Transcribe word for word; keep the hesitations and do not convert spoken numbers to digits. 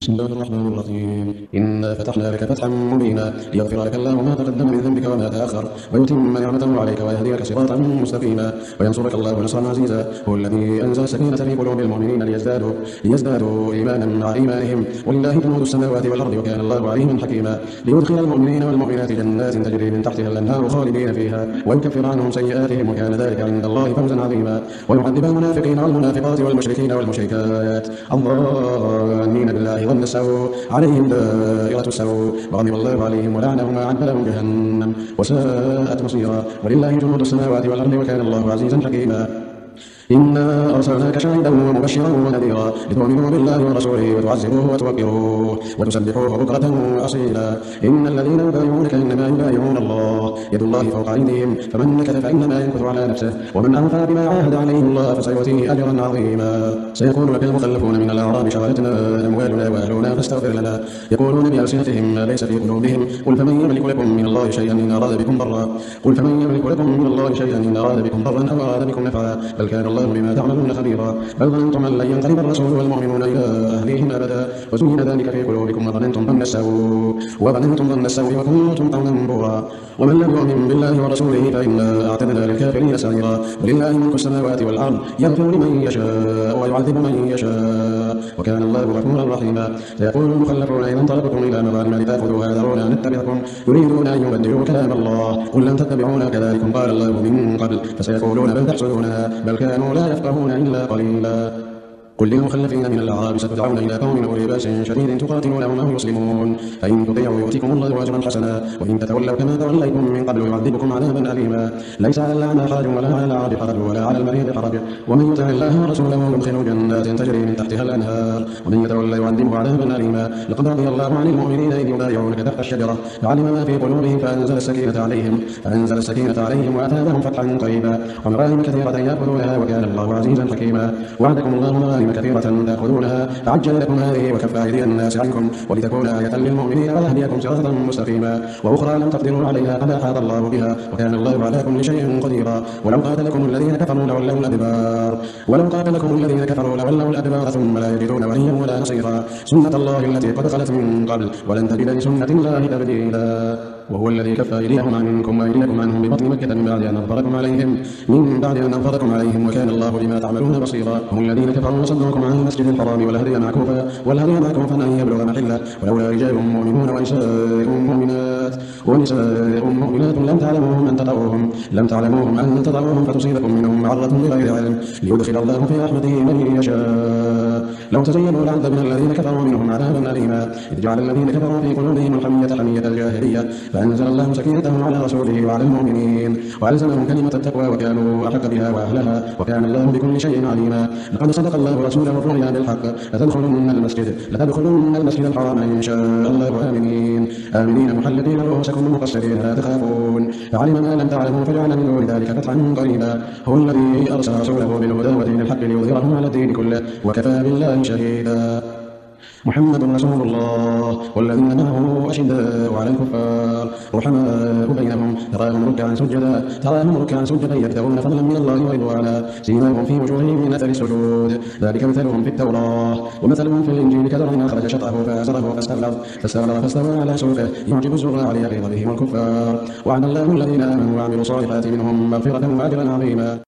بسم الله الرحمن الرحيم. إنا فتحنا لك فتحا مبينا ليغفر لك الله ما تقدم من ذنبك وما تأخر ويتم نعمته عليك ويهديك صراطا مستقيما وينصرك الله نصرا عزيزا. هو الذي أنزل السكينة في قلوب المؤمنين ليزدادوا ليزدادوا إيمانا مع إيمانهم ولله جنود السماوات والأرض وكان الله عليما حكيما. ليدخل المؤمنين والمؤمنات جنات تجري من تحتها الأنهار خالدين فيها ويكفر عنهم سيئاتهم وكان ذلك عند الله فوزا عظيما. ويعذب المنافقين والمنافقات والمشركين والمشركات الظانين بالله ظن السوء عليهم دائرة السوء وغضب الله عليهم ولعنهم وأعد لهم جهنم وساءت مصيرا. ولله جنود السماوات والأرض وكان الله عزيزا حكيما. إنا أرسلناك شاهدا ومبشرا ونذيرا لتؤمنوا بالله ورسوله وتعزروه وتوقروه وتسبحوه بكرة وأصيلا. إن الذين يبايعونك إنما يبايعون الله يد الله فوق أيديهم فمن نكث فإنما ينكث على نفسه ومن أوفى بما عاهد عليه الله فسيؤتيه أجرا عظيما. سيقول لك المخلفون من الأعراب شغلتنا أموالنا وأهلنا فاستغفر لنا يقولون بألسنتهم ما ليس في قلوبهم قل فمن يملك لكم من الله شيئا إن أراد بكم ضرا قل فمن يملك لكم من الله شيئا إن أراد بكم ضرا أو أراد بكم نفعا بل كان الله بما تعملون خبيرا. بل ظننتم أن لن ينقلب الرسول والمؤمنون إلى أهليهم أبدا وزين ذلك في قلوبكم وظننتم ظن السوء وظننتم ظن السوء وكنتم قوما بورا. ومن لم يؤمن بالله ورسوله فإنا أعتدنا للكافرين سعيرا. ولله ملك السماوات والأرض يغفر لمن يشاء ويعذب من يشاء وكان الله غفورا رحيما. سيقول المخلفون إذا انطلقتم إلى مغانم لتأخذوها ذرونا نتبعكم يريدون أن يبدلوا كلام الله قل لن تتبعونا كذلكم قال الله من قبل فسيقولون بل تحسدوننا بل كانوا لا يفقهون إلا قليلا. قل للمخلفين من الأعراب ستدعون إلى قوم أولي بأس شديد تقاتلونهم أو يسلمون فإن تطيعوا يؤتكم الله أجرا حسنا وإن تتولوا كما توليتم من قبل يعذبكم عذابا أليما. ليس على الأعمى حرج ولا على الأعرج حرج ولا على المريض حرج ومن يطع الله ورسوله يدخله جنات تجري من تحتها الأنهار ومن يتولى يعذبه عذابا أليما. لقد رضي الله عن المؤمنين إذ يبايعونك تحت الشجرة فعلم ما في قلوبهم فأنزل السكينة عليهم فأنزل السكينة عليهم وأثابهم فتحا قريبا ومغانم كثيرة يأخذونها وكان الله عزيزا حكيما. وعدكم الله مغانم كثيرة تأخذونها فعجل لكم هذه وكف أيدي الناس عنكم ولتكون آية للمؤمنين ويهديكم صراطا مستقيما. وأخرى لم تقدروا عليها قد أحاط الله بها وكان الله على كل شيء قديرا. ولو قاتلكم الذين كفروا لولوا الأدبار ولو قاتلكم الذين كفروا لولوا الأدبار ثم لا يجدون وليا ولا نصيرا. سنة الله التي قد خلت من قبل ولن تجد لسنة الله تبديلا. وهو الذي كف أيديهم عنكم وأيديكم عنهم ببطن مكة من بعد أن أظفركم عليهم من بعد أن أظفركم عليهم وكان الله بما تعملون بصيرا. هم الذين كفروا وصدوكم عن المسجد الحرام والهدي معكوفا والهدي معكوفا أن يبلغ محله ولولا رجال مؤمنون ونساء مؤمنات ونساء مؤمنات لم تعلموهم أن تطعوهم لم تعلموهم أن تطعوهم فتصيبكم منهم معرة بغير علم ليدخل الله في رحمته من يشاء. لو تزينوا لعذبنا الذين كفروا منهم عذابا أليما إذ جعل الذين كفروا في قلوبهم الحمية حمية الجاهلية فأنزل الله سكينته على رسوله وعلى المؤمنين وألزمهم كلمة التقوى وكانوا أحق بها وأهلها وكان الله بكل شيء عليما. لقد صدق الله رسوله الرؤيا بالحق لتدخلن المسجد لتدخلن المسجد الحرام إن شاء الله آمنين آمنين محلقين رؤوسكم مقصرين لا تخافون فعلم ما لم تعلموا فجعل من دون ذلك فتحا قريبا. هو الذي أرسل رسوله بالهدى ودين الحق ليظهره على الدين كله وكفى بالله شهيدا. محمد رسول الله والذين معه أشداء على الكفار رحماء بينهم تراهم ركعا سجدا تراهم ركعا سجدا يبتغون فضلا من الله ورضوانا سيماهم في وجوههم من أثر السجود ذلك مثلهم في التوراة ومثلهم في الإنجيل كزرع أخرج شطأه فآزره فاستغلظ فاستغلظ فاستوى على سوقه يعجب الزراع ليغيظ بهم الكفار. وعد الله الذين آمنوا وعملوا الصالحات منهم مغفرة وأجرا عظيما.